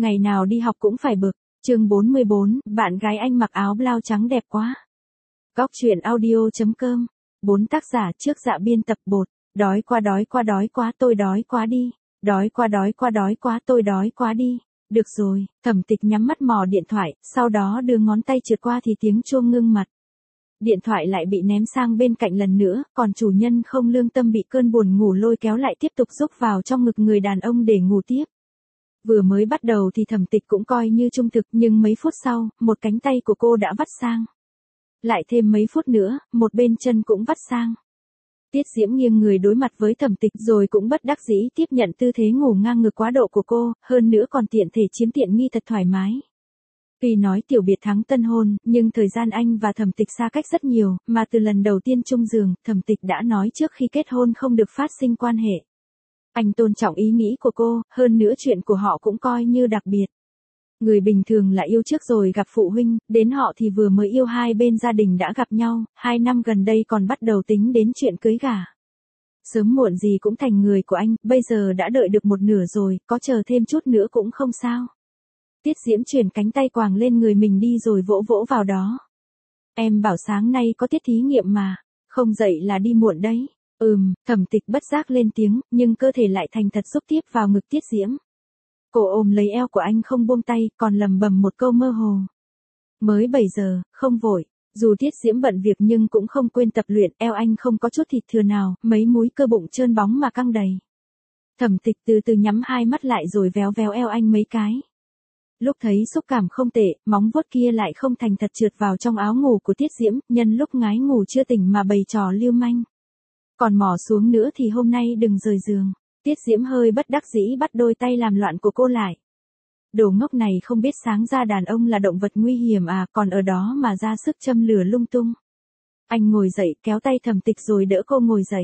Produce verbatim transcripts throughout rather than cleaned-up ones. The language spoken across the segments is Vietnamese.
ngày nào đi học cũng phải bực. Chương bốn mươi bốn, bạn gái anh mặc áo blau trắng đẹp quá. Góc truyện audio.com. Bốn tác giả trước dạ biên tập bột. Đói quá đói quá đói quá tôi đói quá đi. Đói quá đói quá đói quá tôi đói quá đi. Được rồi, Thẩm Tịch nhắm mắt mò điện thoại, sau đó đưa ngón tay trượt qua thì tiếng chuông ngưng mặt. Điện thoại lại bị ném sang bên cạnh lần nữa, còn chủ nhân không lương tâm bị cơn buồn ngủ lôi kéo lại tiếp tục rúc vào trong ngực người đàn ông để ngủ tiếp. Vừa mới bắt đầu thì Thẩm Tịch cũng coi như trung thực, nhưng mấy phút sau, một cánh tay của cô đã vắt sang. Lại thêm mấy phút nữa, một bên chân cũng vắt sang. Tiết Diễm nghiêng người đối mặt với Thẩm Tịch rồi cũng bất đắc dĩ tiếp nhận tư thế ngủ ngang ngực quá độ của cô, hơn nữa còn tiện thể chiếm tiện nghi thật thoải mái. Tuy nói tiểu biệt thắng tân hôn, nhưng thời gian anh và Thẩm Tịch xa cách rất nhiều, mà từ lần đầu tiên chung giường, Thẩm Tịch đã nói trước khi kết hôn không được phát sinh quan hệ. Anh tôn trọng ý nghĩ của cô, hơn nữa chuyện của họ cũng coi như đặc biệt. Người bình thường là yêu trước rồi gặp phụ huynh, đến họ thì vừa mới yêu hai bên gia đình đã gặp nhau, hai năm gần đây còn bắt đầu tính đến chuyện cưới gả. Sớm muộn gì cũng thành người của anh, bây giờ đã đợi được một nửa rồi, có chờ thêm chút nữa cũng không sao. Tiết Diễm chuyển cánh tay quàng lên người mình đi rồi vỗ vỗ vào đó. Em bảo sáng nay có tiết thí nghiệm mà, không dậy là đi muộn đấy. Ừm, Thẩm Tịch bất giác lên tiếng, nhưng cơ thể lại thành thật xúc tiếp vào ngực Tiết Diễm. Cô ôm lấy eo của anh không buông tay, còn lầm bầm một câu mơ hồ. Mới bảy giờ, không vội. Dù Tiết Diễm bận việc nhưng cũng không quên tập luyện, eo anh không có chút thịt thừa nào, mấy múi cơ bụng trơn bóng mà căng đầy. Thẩm Tịch từ từ nhắm hai mắt lại rồi véo véo eo anh mấy cái. Lúc thấy xúc cảm không tệ, móng vuốt kia lại không thành thật trượt vào trong áo ngủ của Tiết Diễm, nhân lúc ngái ngủ chưa tỉnh mà bày trò lưu manh. Còn mò xuống nữa thì hôm nay đừng rời giường. Tiết Diễm hơi bất đắc dĩ bắt đôi tay làm loạn của cô lại. Đồ ngốc này không biết sáng ra đàn ông là động vật nguy hiểm à, còn ở đó mà ra sức châm lửa lung tung. Anh ngồi dậy kéo tay Thẩm Tịch rồi đỡ cô ngồi dậy.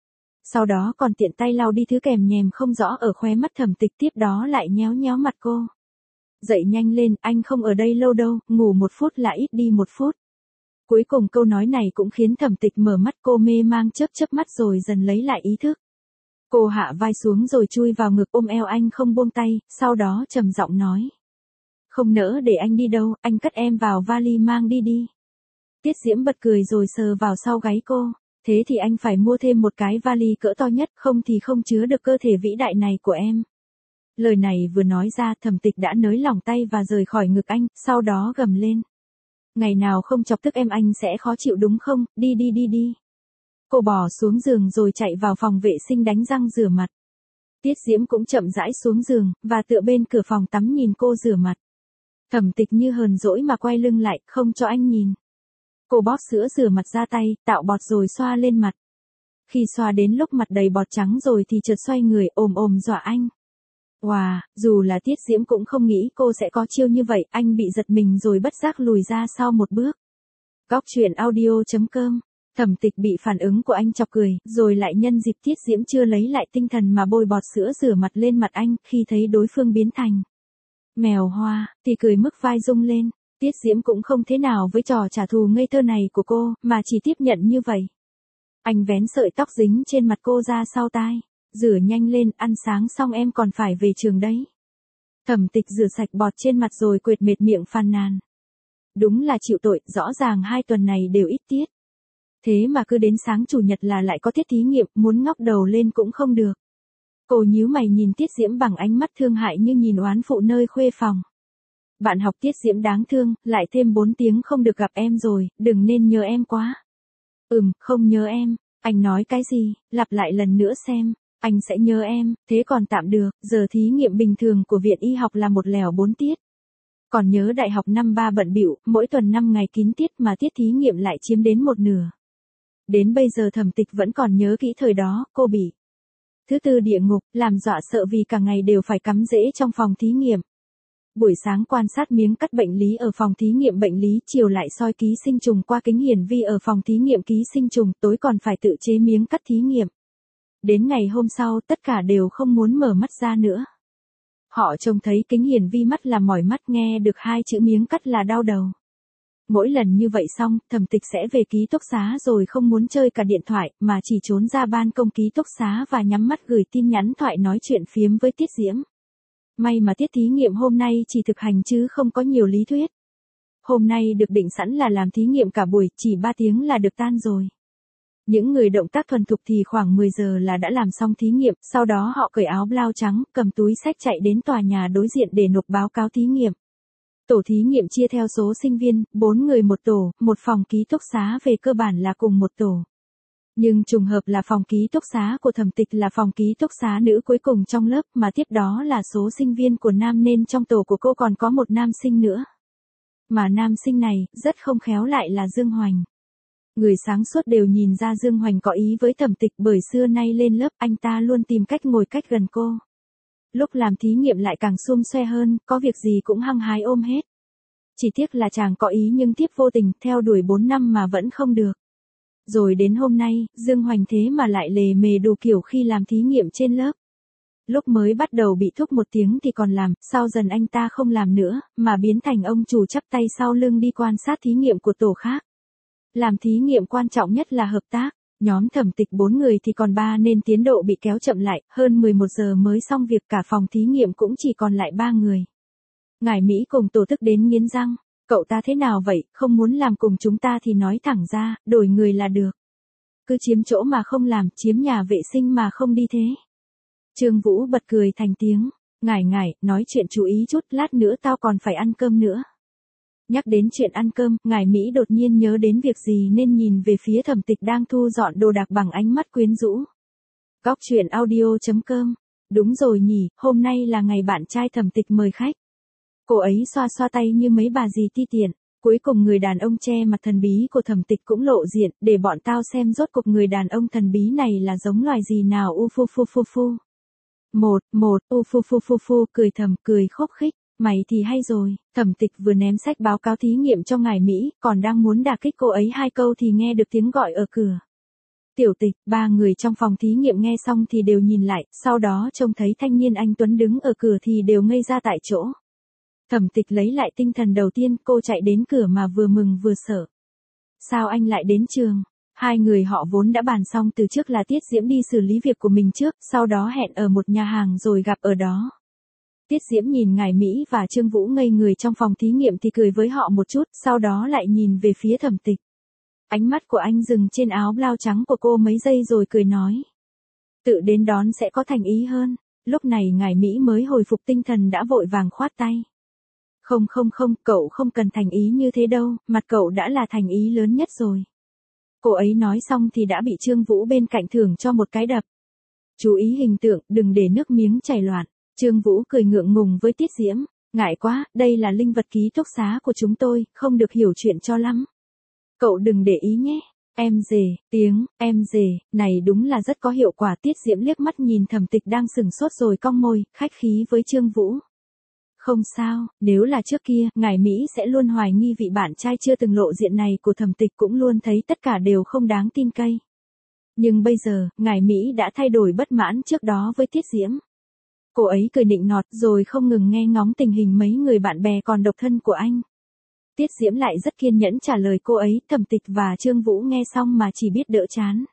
Sau đó còn tiện tay lau đi thứ kèm nhèm không rõ ở khóe mắt Thẩm Tịch, tiếp đó lại nhéo nhéo mặt cô. Dậy nhanh lên, anh không ở đây lâu đâu, ngủ một phút là ít đi một phút. Cuối cùng câu nói này cũng khiến Thẩm Tịch mở mắt, cô mê mang chớp chớp mắt rồi dần lấy lại ý thức. Cô hạ vai xuống rồi chui vào ngực ôm eo anh không buông tay, sau đó trầm giọng nói. Không nỡ để anh đi đâu, anh cất em vào vali mang đi đi. Tiết Diễm bật cười rồi sờ vào sau gáy cô. Thế thì anh phải mua thêm một cái vali cỡ to nhất, không thì không chứa được cơ thể vĩ đại này của em. Lời này vừa nói ra, Thẩm Tịch đã nới lỏng tay và rời khỏi ngực anh, sau đó gầm lên. Ngày nào không chọc tức em anh sẽ khó chịu đúng không, đi đi đi đi. Cô bò xuống giường rồi chạy vào phòng vệ sinh đánh răng rửa mặt. Tiết Diễm cũng chậm rãi xuống giường, và tựa bên cửa phòng tắm nhìn cô rửa mặt. Thẩm Tịch như hờn dỗi mà quay lưng lại, không cho anh nhìn. Cô bóp sữa rửa mặt ra tay, tạo bọt rồi xoa lên mặt. Khi xoa đến lúc mặt đầy bọt trắng rồi thì chợt xoay người ồm ồm dọa anh. Wow, dù là Tiết Diễm cũng không nghĩ cô sẽ có chiêu như vậy, anh bị giật mình rồi bất giác lùi ra sau một bước. Góc truyện audio.com. Thẩm Tịch bị phản ứng của anh chọc cười, rồi lại nhân dịp Tiết Diễm chưa lấy lại tinh thần mà bôi bọt sữa rửa mặt lên mặt anh, khi thấy đối phương biến thành mèo hoa, thì cười mức vai rung lên. Tiết Diễm cũng không thế nào với trò trả thù ngây thơ này của cô, mà chỉ tiếp nhận như vậy. Anh vén sợi tóc dính trên mặt cô ra sau tai. Rửa nhanh lên, ăn sáng xong em còn phải về trường đấy. Thẩm Tịch rửa sạch bọt trên mặt rồi quệt mệt miệng phàn nàn. Đúng là chịu tội, rõ ràng hai tuần này đều ít tiết. Thế mà cứ đến sáng chủ nhật là lại có tiết thí nghiệm, muốn ngóc đầu lên cũng không được. Cô nhíu mày nhìn Tiết Diễm bằng ánh mắt thương hại như nhìn oán phụ nơi khuê phòng. Bạn học Tiết Diễm đáng thương, lại thêm bốn tiếng không được gặp em rồi, đừng nên nhớ em quá. Ừm, không nhớ em. Anh nói cái gì, lặp lại lần nữa xem. Anh sẽ nhớ em, thế còn tạm được, giờ thí nghiệm bình thường của viện y học là một lèo bốn tiết. Còn nhớ đại học năm ba bận bịu, mỗi tuần năm ngày kín tiết mà tiết thí nghiệm lại chiếm đến một nửa. Đến bây giờ Thẩm Tịch vẫn còn nhớ kỹ thời đó, cô bị thứ tư địa ngục, làm dọa sợ vì cả ngày đều phải cắm rễ trong phòng thí nghiệm. Buổi sáng quan sát miếng cắt bệnh lý ở phòng thí nghiệm bệnh lý, chiều lại soi ký sinh trùng qua kính hiển vi ở phòng thí nghiệm ký sinh trùng, tối còn phải tự chế miếng cắt thí nghiệm. Đến ngày hôm sau tất cả đều không muốn mở mắt ra nữa. Họ trông thấy kính hiển vi mắt là mỏi mắt, nghe được hai chữ miếng cắt là đau đầu. Mỗi lần như vậy xong, Thẩm Tịch sẽ về ký túc xá rồi không muốn chơi cả điện thoại, mà chỉ trốn ra ban công ký túc xá và nhắm mắt gửi tin nhắn thoại nói chuyện phiếm với Tiết Diễm. May mà tiết thí nghiệm hôm nay chỉ thực hành chứ không có nhiều lý thuyết. Hôm nay được định sẵn là làm thí nghiệm cả buổi, chỉ ba tiếng là được tan rồi. Những người động tác thuần thục thì khoảng mười giờ là đã làm xong thí nghiệm, sau đó họ cởi áo blau trắng, cầm túi xách chạy đến tòa nhà đối diện để nộp báo cáo thí nghiệm. Tổ thí nghiệm chia theo số sinh viên, bốn người một tổ, một phòng ký túc xá về cơ bản là cùng một tổ. Nhưng trùng hợp là phòng ký túc xá của Thẩm Tịch là phòng ký túc xá nữ cuối cùng trong lớp, mà tiếp đó là số sinh viên của nam, nên trong tổ của cô còn có một nam sinh nữa. Mà nam sinh này, rất không khéo lại là Dương Hoành. Người sáng suốt đều nhìn ra Dương Hoành có ý với Thẩm Tịch, bởi xưa nay lên lớp anh ta luôn tìm cách ngồi cách gần cô. Lúc làm thí nghiệm lại càng xum xoe hơn, có việc gì cũng hăng hái ôm hết. Chỉ tiếc là chàng có ý nhưng tiếp vô tình, theo đuổi bốn năm mà vẫn không được. Rồi đến hôm nay, Dương Hoành thế mà lại lề mề đủ kiểu khi làm thí nghiệm trên lớp. Lúc mới bắt đầu bị thúc một tiếng thì còn làm, sau dần anh ta không làm nữa, mà biến thành ông chủ chắp tay sau lưng đi quan sát thí nghiệm của tổ khác. Làm thí nghiệm quan trọng nhất là hợp tác. Nhóm Thẩm Tịch bốn người thì còn ba nên tiến độ bị kéo chậm lại, hơn mười một giờ mới xong việc, cả phòng thí nghiệm cũng chỉ còn lại ba người. Ngải Mỹ cùng tổ tức đến nghiến răng, cậu ta thế nào vậy, không muốn làm cùng chúng ta thì nói thẳng ra, đổi người là được. Cứ chiếm chỗ mà không làm, chiếm nhà vệ sinh mà không đi thế. Trương Vũ bật cười thành tiếng, Ngải Ngải, nói chuyện chú ý chút, lát nữa tao còn phải ăn cơm nữa. Nhắc đến chuyện ăn cơm, Ngải Mỹ đột nhiên nhớ đến việc gì nên nhìn về phía Thẩm Tịch đang thu dọn đồ đạc bằng ánh mắt quyến rũ. Góc truyện audio chấm com. Đúng rồi nhỉ, hôm nay là ngày bạn trai Thẩm Tịch mời khách. Cô ấy xoa xoa tay như mấy bà dì ti tiện. Cuối cùng người đàn ông che mặt thần bí của Thẩm Tịch cũng lộ diện, để bọn tao xem rốt cuộc người đàn ông thần bí này là giống loài gì nào. U phu phu phu phu. Một, một, u phu phu phu phu, cười thầm, cười khúc khích. Mày thì hay rồi, Thẩm Tịch vừa ném sách báo cáo thí nghiệm cho Ngải Mỹ, còn đang muốn đả kích cô ấy hai câu thì nghe được tiếng gọi ở cửa. Tiểu Tịch, ba người trong phòng thí nghiệm nghe xong thì đều nhìn lại, sau đó trông thấy thanh niên anh Tuấn đứng ở cửa thì đều ngây ra tại chỗ. Thẩm Tịch lấy lại tinh thần đầu tiên, cô chạy đến cửa mà vừa mừng vừa sợ. Sao anh lại đến trường? Hai người họ vốn đã bàn xong từ trước là Tiết Diễm đi xử lý việc của mình trước, sau đó hẹn ở một nhà hàng rồi gặp ở đó. Tiết Diễm nhìn Ngải Mỹ và Trương Vũ ngây người trong phòng thí nghiệm thì cười với họ một chút, sau đó lại nhìn về phía Thẩm Tịch. Ánh mắt của anh dừng trên áo blau trắng của cô mấy giây rồi cười nói. Tự đến đón sẽ có thành ý hơn. Lúc này Ngải Mỹ mới hồi phục tinh thần đã vội vàng khoát tay. Không không không, cậu không cần thành ý như thế đâu, mặt cậu đã là thành ý lớn nhất rồi. Cô ấy nói xong thì đã bị Trương Vũ bên cạnh thưởng cho một cái đập. Chú ý hình tượng, đừng để nước miếng chảy loạn. Trương Vũ cười ngượng ngùng với Tiết Diễm, ngại quá, đây là linh vật ký túc xá của chúng tôi, không được hiểu chuyện cho lắm. Cậu đừng để ý nhé. Em dề, tiếng, em dề, này đúng là rất có hiệu quả. Tiết Diễm liếc mắt nhìn Thẩm Tịch đang sừng sốt rồi cong môi, khách khí với Trương Vũ. Không sao, nếu là trước kia, Ngải Mỹ sẽ luôn hoài nghi vị bạn trai chưa từng lộ diện này của Thẩm Tịch, cũng luôn thấy tất cả đều không đáng tin cậy. Nhưng bây giờ, Ngải Mỹ đã thay đổi bất mãn trước đó với Tiết Diễm. Cô ấy cười nịnh nọt rồi không ngừng nghe ngóng tình hình mấy người bạn bè còn độc thân của anh. Tiết Diễm lại rất kiên nhẫn trả lời cô ấy, Thẩm Tịch và Trương Vũ nghe xong mà chỉ biết đỡ chán.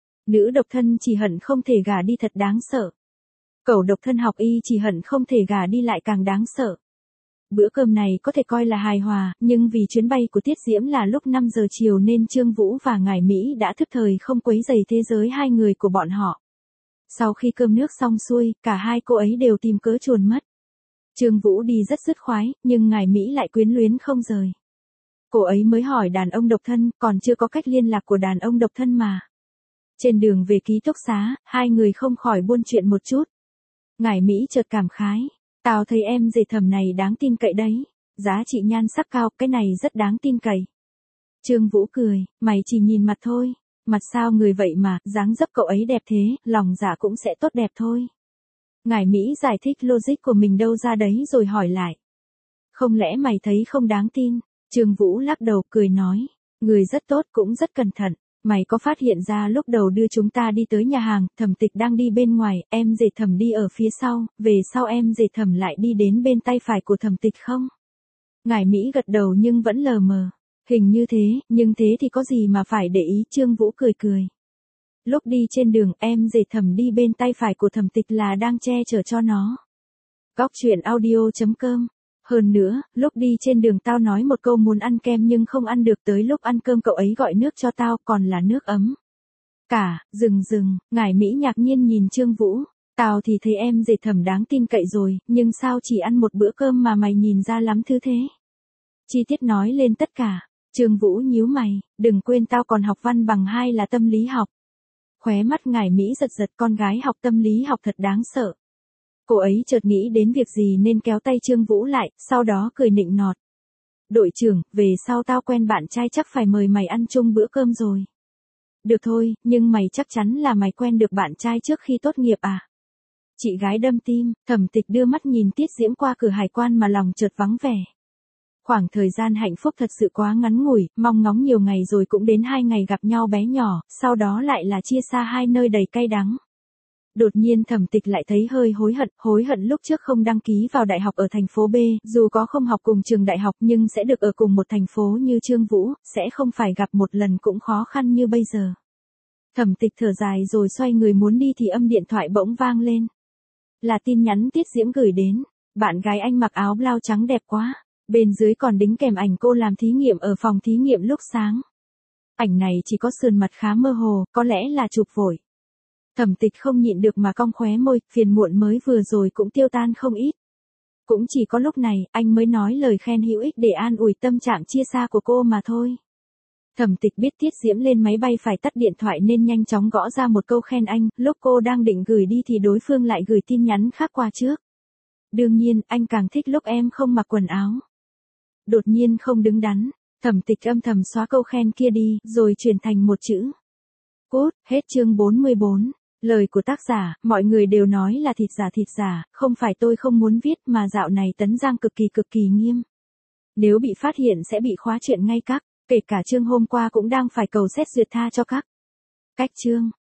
Nữ độc thân chỉ hận không thể gả đi thật đáng sợ. Cậu độc thân học y chỉ hận không thể gả đi lại càng đáng sợ. Bữa cơm này có thể coi là hài hòa, nhưng vì chuyến bay của Tiết Diễm là lúc năm giờ chiều nên Trương Vũ và Ngải Mỹ đã thức thời không quấy rầy thế giới hai người của bọn họ. Sau khi cơm nước xong xuôi, cả hai cô ấy đều tìm cớ chuồn mất. Trương Vũ đi rất dứt khoái, nhưng Ngải Mỹ lại quyến luyến không rời. Cô ấy mới hỏi đàn ông độc thân, còn chưa có cách liên lạc của đàn ông độc thân mà. Trên đường về ký túc xá, hai người không khỏi buôn chuyện một chút. Ngải Mỹ chợt cảm khái, tao thấy em dề Thẩm này đáng tin cậy đấy, giá trị nhan sắc cao, cái này rất đáng tin cậy. Trương Vũ cười, mày chỉ nhìn mặt thôi, mặt sao người vậy mà, dáng dấp cậu ấy đẹp thế, lòng dạ cũng sẽ tốt đẹp thôi. Ngải Mỹ giải thích logic của mình đâu ra đấy rồi hỏi lại. Không lẽ mày thấy không đáng tin? Trương Vũ lắc đầu cười nói, người rất tốt cũng rất cẩn thận. Mày có phát hiện ra lúc đầu đưa chúng ta đi tới nhà hàng, Thẩm Tịch đang đi bên ngoài, em dề Thẩm đi ở phía sau, về sau em dề Thẩm lại đi đến bên tay phải của Thẩm Tịch không? Ngải Mỹ gật đầu nhưng vẫn lờ mờ. Hình như thế, nhưng thế thì có gì mà phải để ý. Trương Vũ cười cười. Lúc đi trên đường, em dề Thẩm đi bên tay phải của Thẩm Tịch là đang che chở cho nó. Góc truyện audio chấm com. Hơn nữa, lúc đi trên đường tao nói một câu muốn ăn kem nhưng không ăn được, tới lúc ăn cơm cậu ấy gọi nước cho tao, còn là nước ấm. Cả, dừng dừng, ngải Mỹ ngạc nhiên nhìn Trương Vũ. Tao thì thấy em dệt thẩm đáng tin cậy rồi, nhưng sao chỉ ăn một bữa cơm mà mày nhìn ra lắm thứ thế? Chi tiết nói lên tất cả. Trương Vũ nhíu mày, đừng quên tao còn học văn bằng hai là tâm lý học. Khóe mắt ngải Mỹ giật giật, con gái học tâm lý học thật đáng sợ. Cô ấy chợt nghĩ đến việc gì nên kéo tay Trương Vũ lại, sau đó cười nịnh nọt. Đội trưởng, về sau tao quen bạn trai chắc phải mời mày ăn chung bữa cơm rồi. Được thôi, nhưng mày chắc chắn là mày quen được bạn trai trước khi tốt nghiệp à? Chị gái đâm tim, Thẩm Tịch đưa mắt nhìn Tiết Diễm qua cửa hải quan mà lòng chợt vắng vẻ. Khoảng thời gian hạnh phúc thật sự quá ngắn ngủi, mong ngóng nhiều ngày rồi cũng đến hai ngày gặp nhau bé nhỏ, sau đó lại là chia xa hai nơi đầy cay đắng. Đột nhiên Thẩm Tịch lại thấy hơi hối hận, hối hận lúc trước không đăng ký vào đại học ở thành phố B, dù có không học cùng trường đại học nhưng sẽ được ở cùng một thành phố như Trương Vũ, sẽ không phải gặp một lần cũng khó khăn như bây giờ. Thẩm Tịch thở dài rồi xoay người muốn đi thì âm điện thoại bỗng vang lên. Là tin nhắn Tiết Diễm gửi đến, bạn gái anh mặc áo blau trắng đẹp quá, bên dưới còn đính kèm ảnh cô làm thí nghiệm ở phòng thí nghiệm lúc sáng. Ảnh này chỉ có sườn mặt khá mơ hồ, có lẽ là chụp vội. Thẩm Tịch không nhịn được mà cong khóe môi, phiền muộn mới vừa rồi cũng tiêu tan không ít. Cũng chỉ có lúc này, anh mới nói lời khen hữu ích để an ủi tâm trạng chia xa của cô mà thôi. Thẩm Tịch biết Tiết Diễm lên máy bay phải tắt điện thoại nên nhanh chóng gõ ra một câu khen anh, lúc cô đang định gửi đi thì đối phương lại gửi tin nhắn khác qua trước. Đương nhiên, anh càng thích lúc em không mặc quần áo. Đột nhiên không đứng đắn, Thẩm Tịch âm thầm xóa câu khen kia đi, rồi chuyển thành một chữ. Cút, hết chương bốn mươi bốn. Lời của tác giả, mọi người đều nói là thịt giả thịt giả, không phải tôi không muốn viết mà dạo này Tấn Giang cực kỳ cực kỳ nghiêm. Nếu bị phát hiện sẽ bị khóa chuyện ngay các, kể cả chương hôm qua cũng đang phải cầu xét duyệt tha cho các. Cách chương.